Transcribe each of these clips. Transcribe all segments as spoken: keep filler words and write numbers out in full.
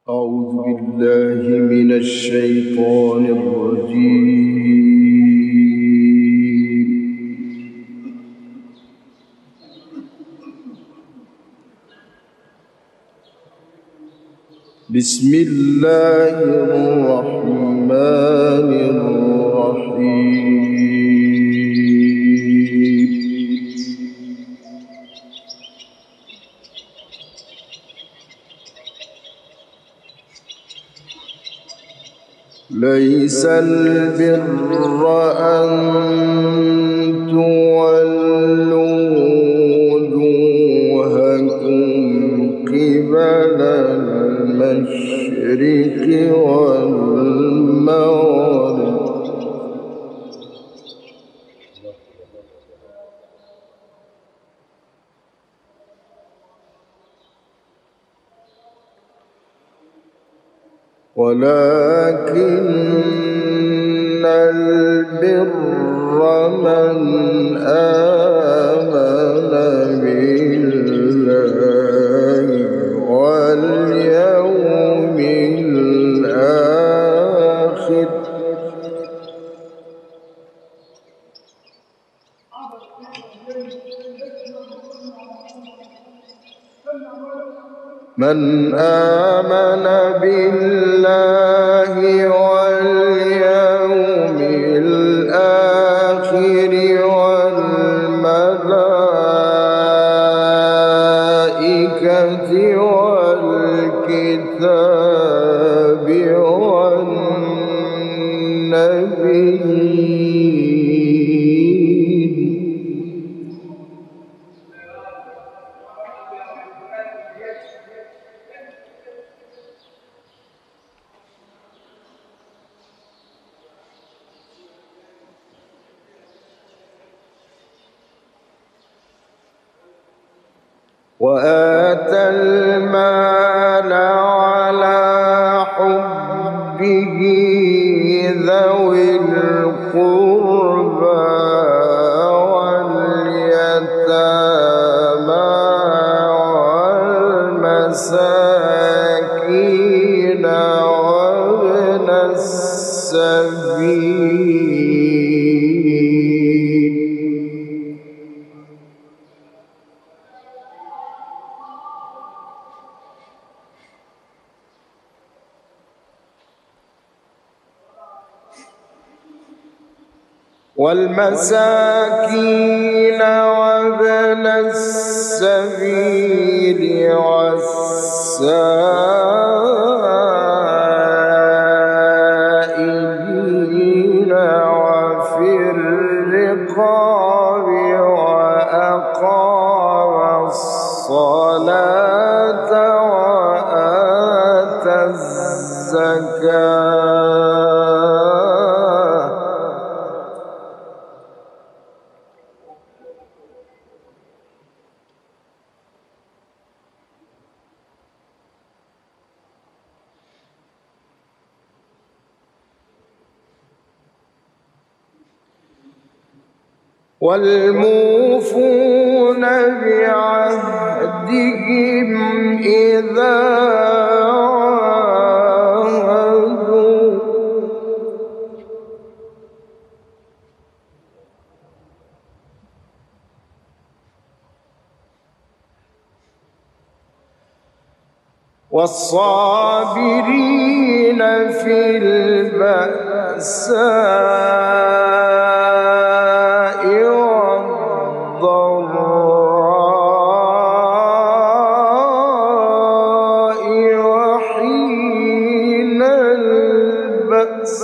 أعوذ بالله من الشيطان الرجيم. بسم الله الرحمن الرحيم. ليس البر أن تولوا وجوهكم قبل المشرق والمغرب ولكن البر من آمن بالله واليوم الآخر من آمن بالله واليوم الآخر والملائكة والكتاب والنبيين وآتى المال على حبه ذوي القربى واليتامى والمساكين وابن السبيل والمساكين وابن السبيل والسائلين وفي الرقاب وأقام الصلاة وآتى الزكاة والموفون بعهدهم إذا عاهدوا والصابرين في البأساء والضراء وحين البأس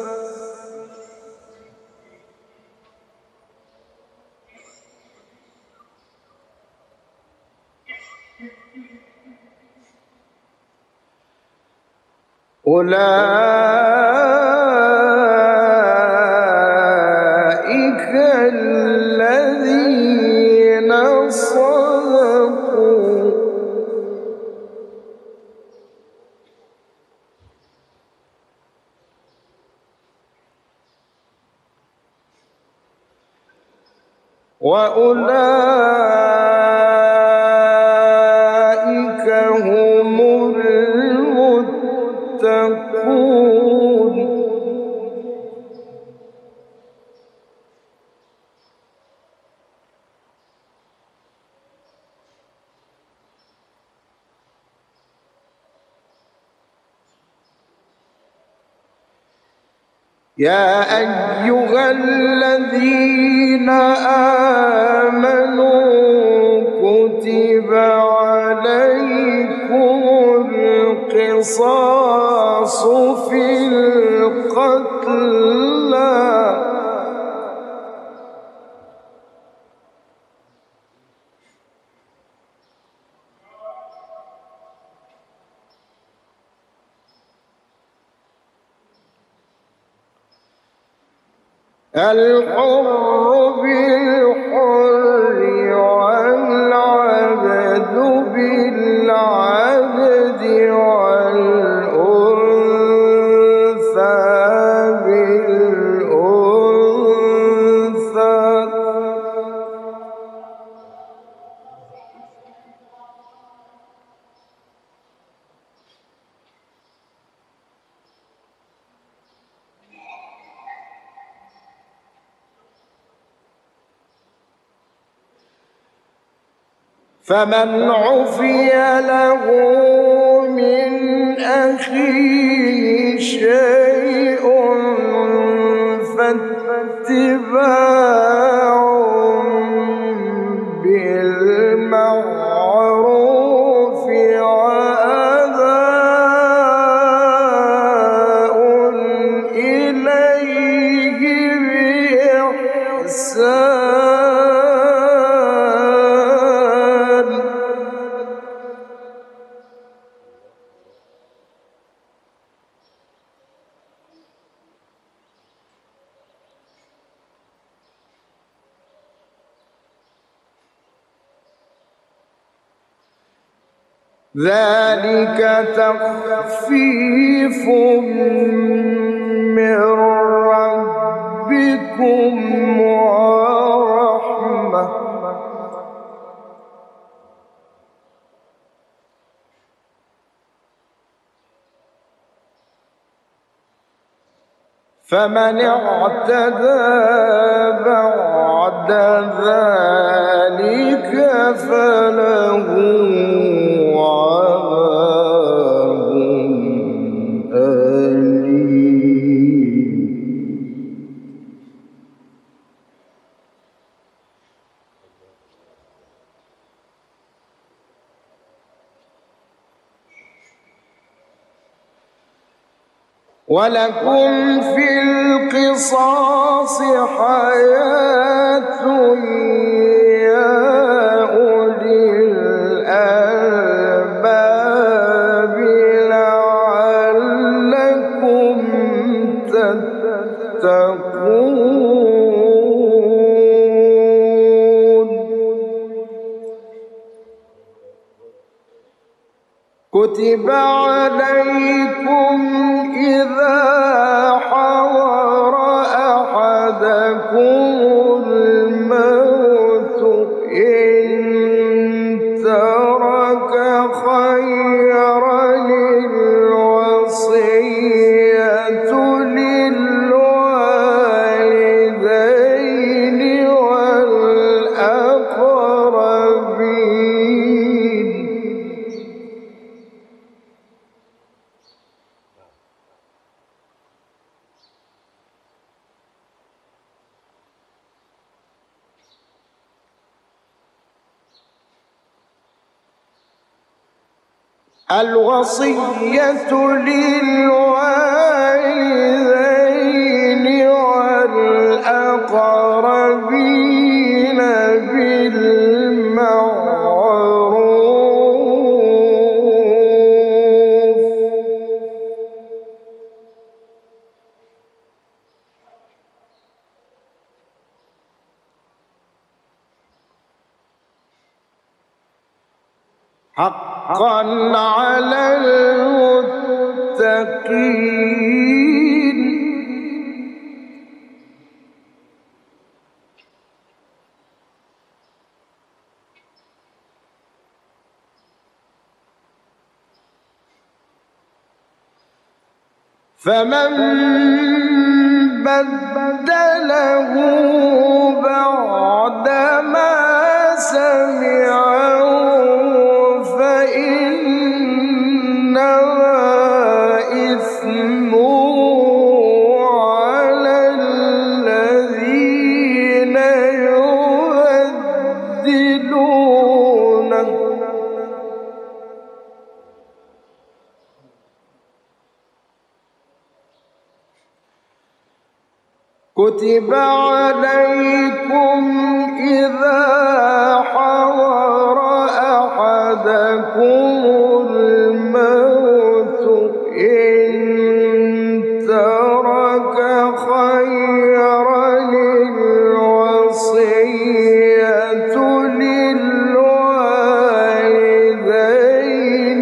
أولئك الذين صدقوا وأولئك هم المتقون يا أيها الذين آمنوا كتب عليكم القصاص في القتلى الحر بالحر والعبد بالعبد والأنثى بالأنثى فمن عفي له من أخيه شيء فاتباع بالمعروف وأداء إليه بإحسان ذلك تخفيف من ربكم ورحمة فمن اعتدى بعد ذلك فله عذاب أليم. ولكم في القصاص حياة يا أولي الألباب لعلكم تتقون. كتب عليكم إذا حضر أحدكم الموت إن ترك خيرا الوصية للوالدين والأقربين. الوصية للوالدين والأقربين بالمعروف حقا على المتقين. فمن بدله بعدما سمعه فإنما إثمه على الذين يبدلونه. كتب عليكم إذا حضر أحدكم الموت إن ترك خيرا الوصية للوالدين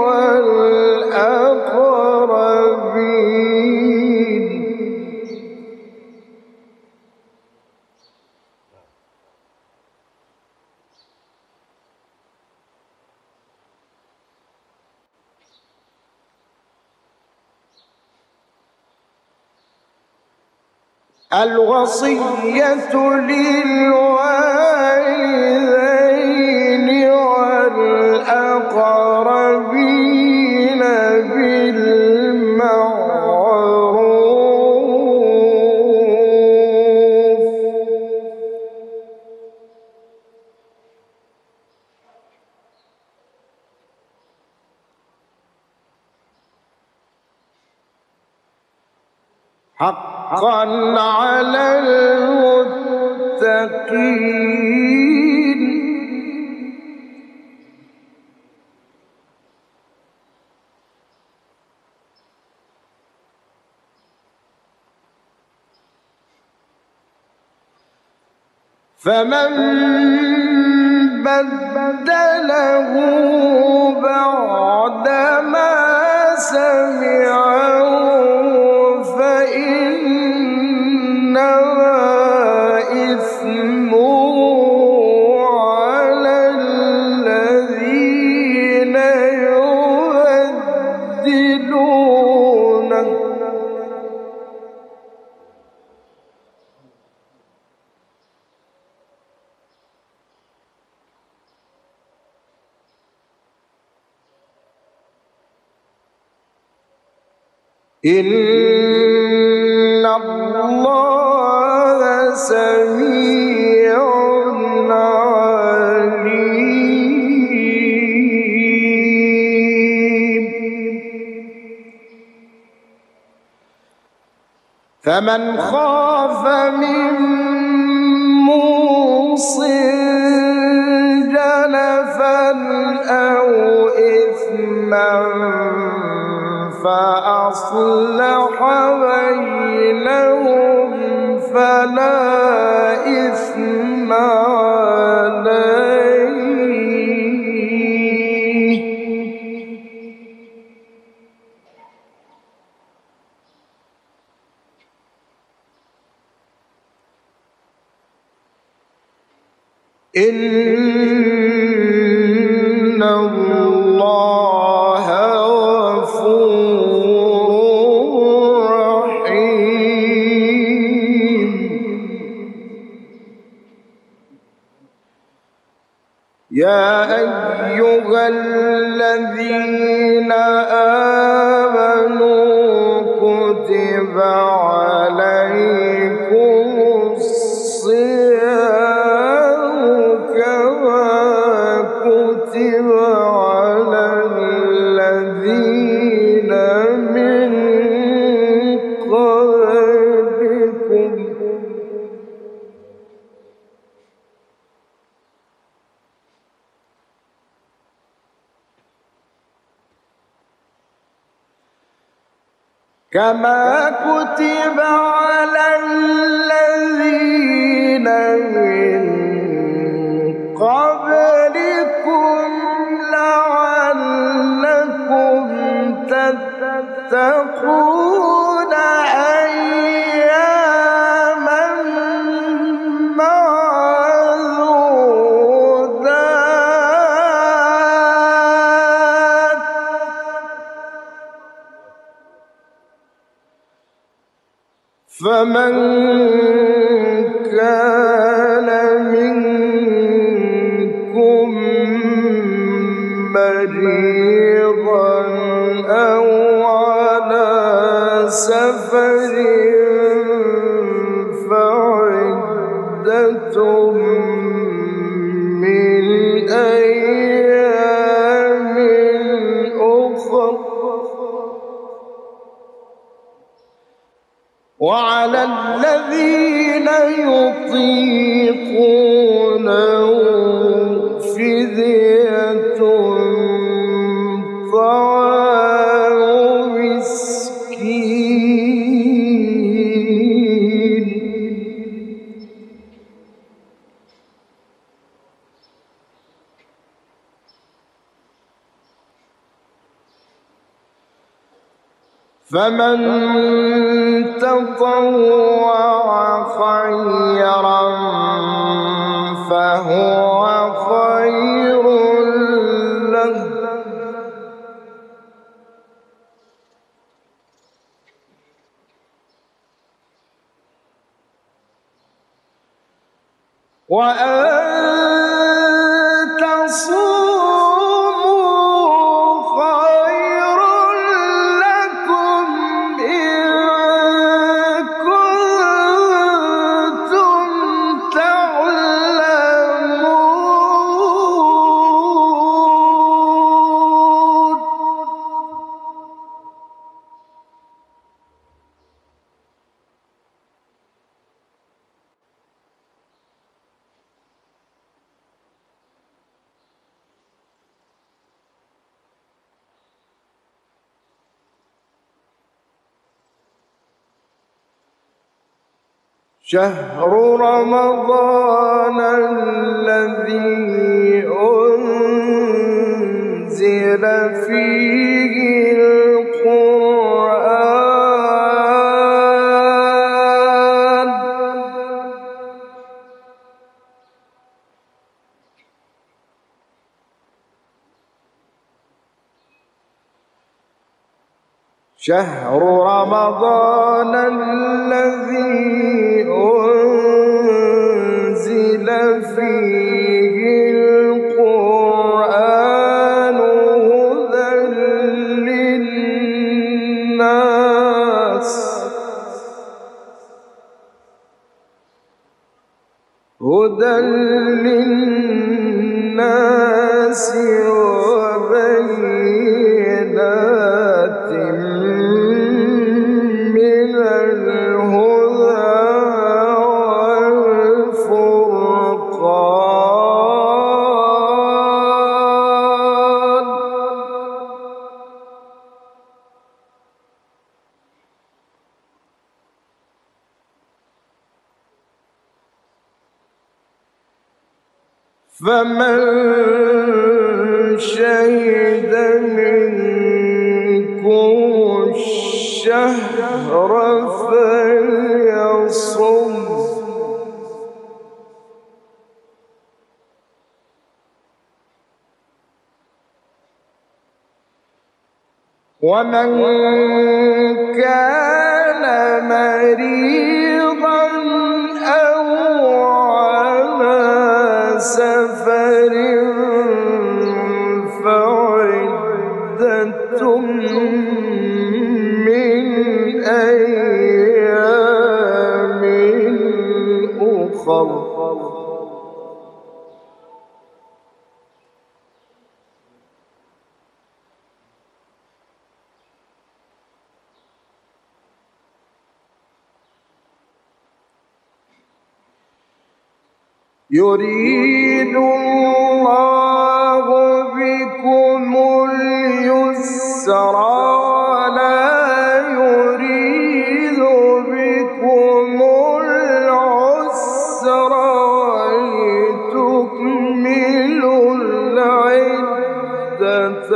والأقربين. الوصية للوالدين والأقربين بالمعروف. حقا على المتقين. فمن بدله بعدما سمعه فإنما إثمه على الذين يبدلونه. إن الله سميع عليم. فمن خاف من موص جنفا أو إثما فأصلح بينهم فلا إثم عليه. إن الله غفور رحيم. يا أيها الذين آمنوا كتب عليكم الصيام كما كتب على الذين من قبلكم كما كتب على الذين من قبلكم لعلكم تتقون أياما معدودات. فمن كان منكم مريضا أو على سفر فعدة من أيام أخر وعلى الذين يطيقونه فدية طعام مسكين فمن تطوع خيرا فهو خير له وأن تصوموا خير لكم إن كنتم تعلمون شهر رمضان الذي أنزل فيه القرآن شهر رمضان الذي أنزل فيه القرآن هدى للناس هدى للناس وبينات من الهدى والفرقان فمن شهد منكم الشهر فليصم ومن كان مريضا أو على سفر فعدة من أيام أخر يريد الله بكم اليسر ولا يريد بكم العسر ولتكملوا العدة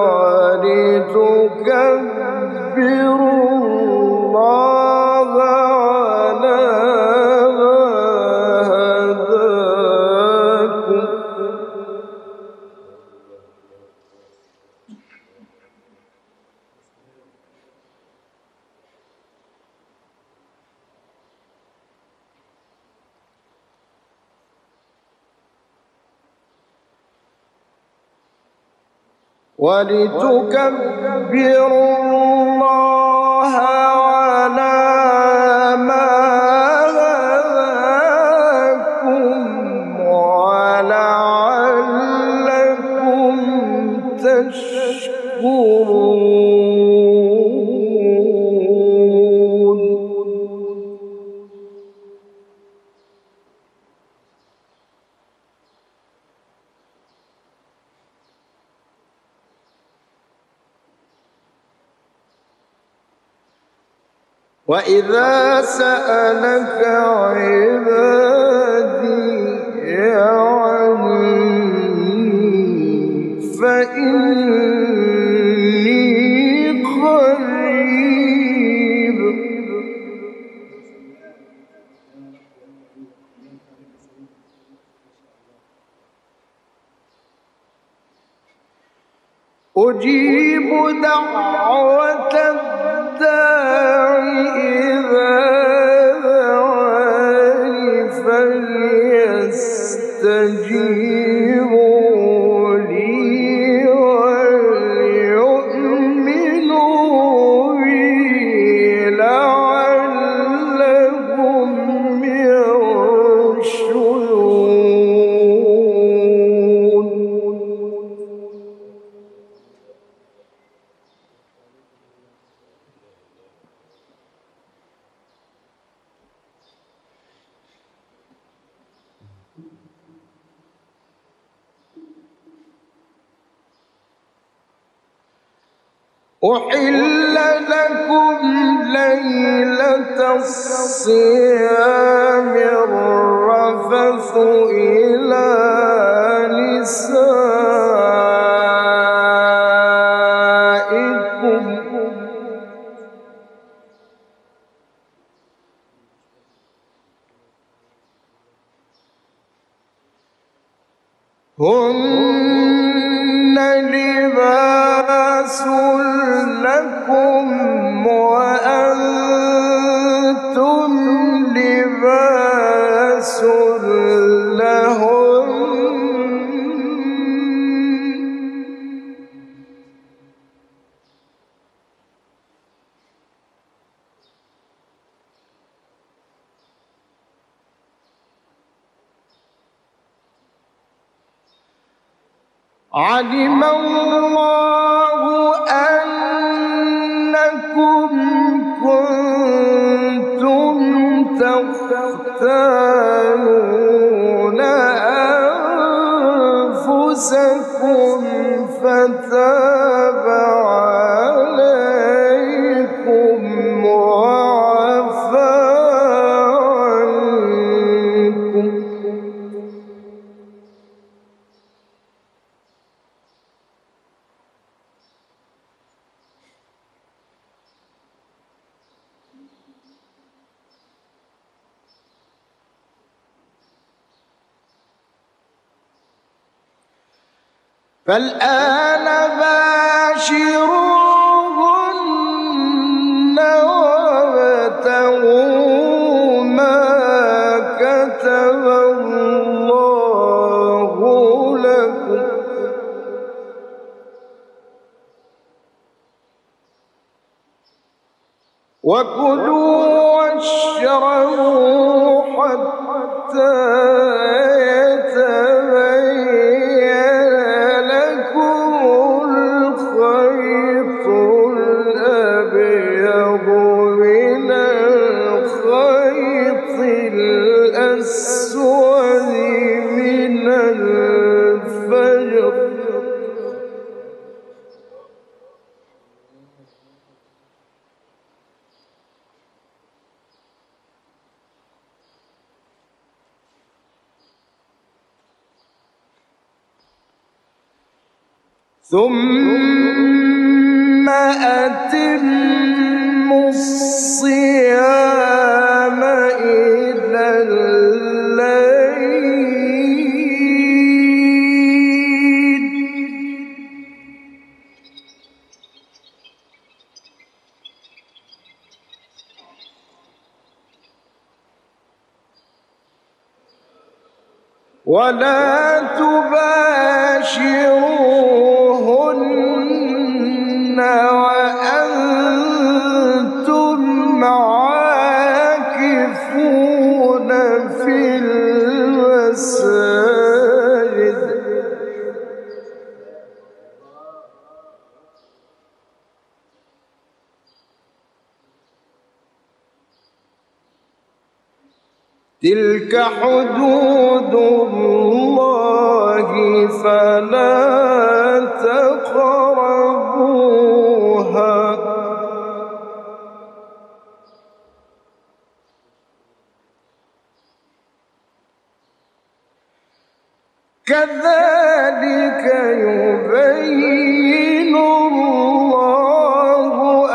ولتكبروا الله على ولتكبروا الله على ما هداكم ولعلكم تشكرون. وإذا سألك عبادي عني فإني قريب أجيب دعوة الداعي إذا دعاني فليستجيبوا لي وليؤمنوا بي لعلهم يرشدون. أحل لكم ليلة الصيام الرفث إلى نسائكم هن لباس لكم وأنتم لباس لهم علم الله أنكم كنتم تختانون أنفسكم فتاب عليكم وعفى عنكم فالآن باشروهن وابتغوا ما كتب الله لكم وكلوا واشربوا حتى الأسود من الفجر ثم أتموا الصيام إلى الليل ولا تباشروهن وأنتم عاكفون في المساجد تلك حدود الله فلا تقربوها كذلك يبين الله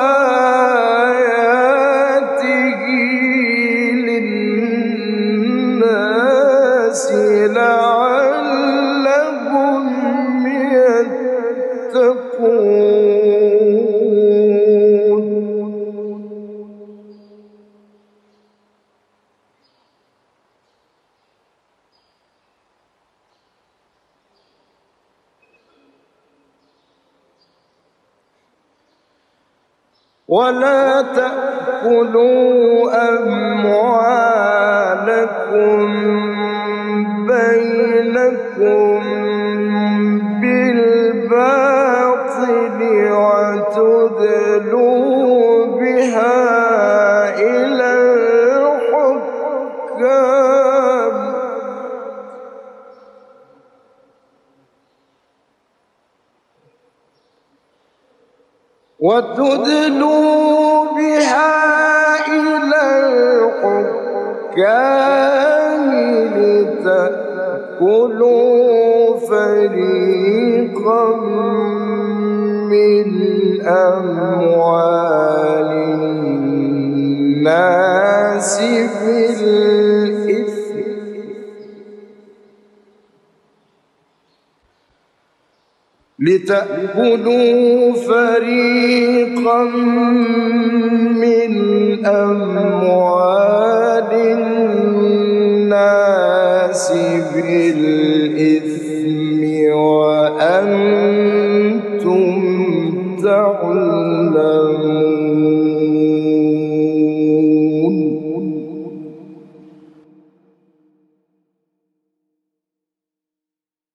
آياته للناس لعلهم يتقون ولا تأكلوا أموالكم بينكم بالباطل وتدلوا بها إلى الحكام وتدلوا بها إلى الحكام لتأكلوا فريقا من أموال الناس بالإثم لتأكلوا فريقا من أموال الناس بالإثم وأنتم